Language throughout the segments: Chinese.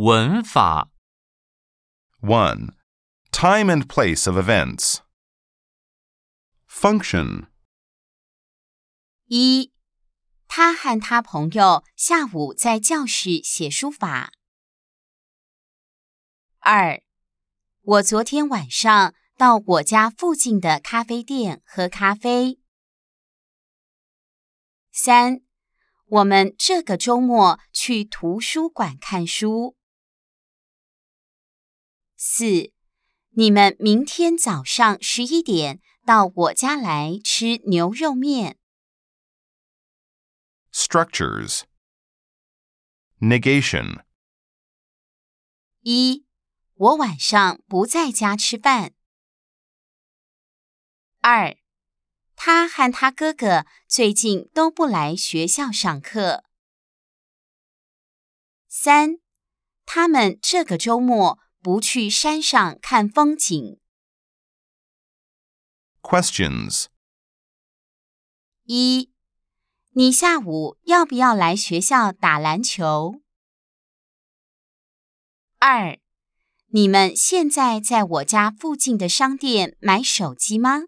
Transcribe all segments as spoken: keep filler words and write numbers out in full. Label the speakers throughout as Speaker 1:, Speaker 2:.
Speaker 1: 文法
Speaker 2: one. Time and place of events. Function.
Speaker 3: 一，他和他朋友下午在教室写书法。二，我昨天晚上到我家附近的咖啡店喝咖啡。三，我们这个周末去图书馆看书。四，你们明天早上十一点到我家来吃牛肉面。
Speaker 2: Structures. Negation.
Speaker 3: 一，我晚上不在家吃饭。二，他和他哥哥最近都不来学校上课。三，他们这个周末不去山上看风景。
Speaker 2: Questions.
Speaker 3: 一，你下午要不要来学校打篮球？二，你们现在在我家附近的商店买手机吗？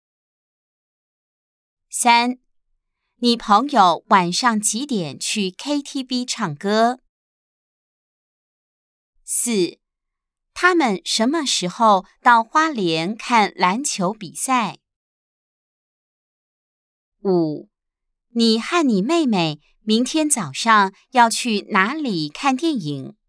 Speaker 3: 三，你朋友晚上几点去 K T V 唱歌？四，他们什么时候到花莲看篮球比赛？五，你和你妹妹明天早上要去哪里看电影？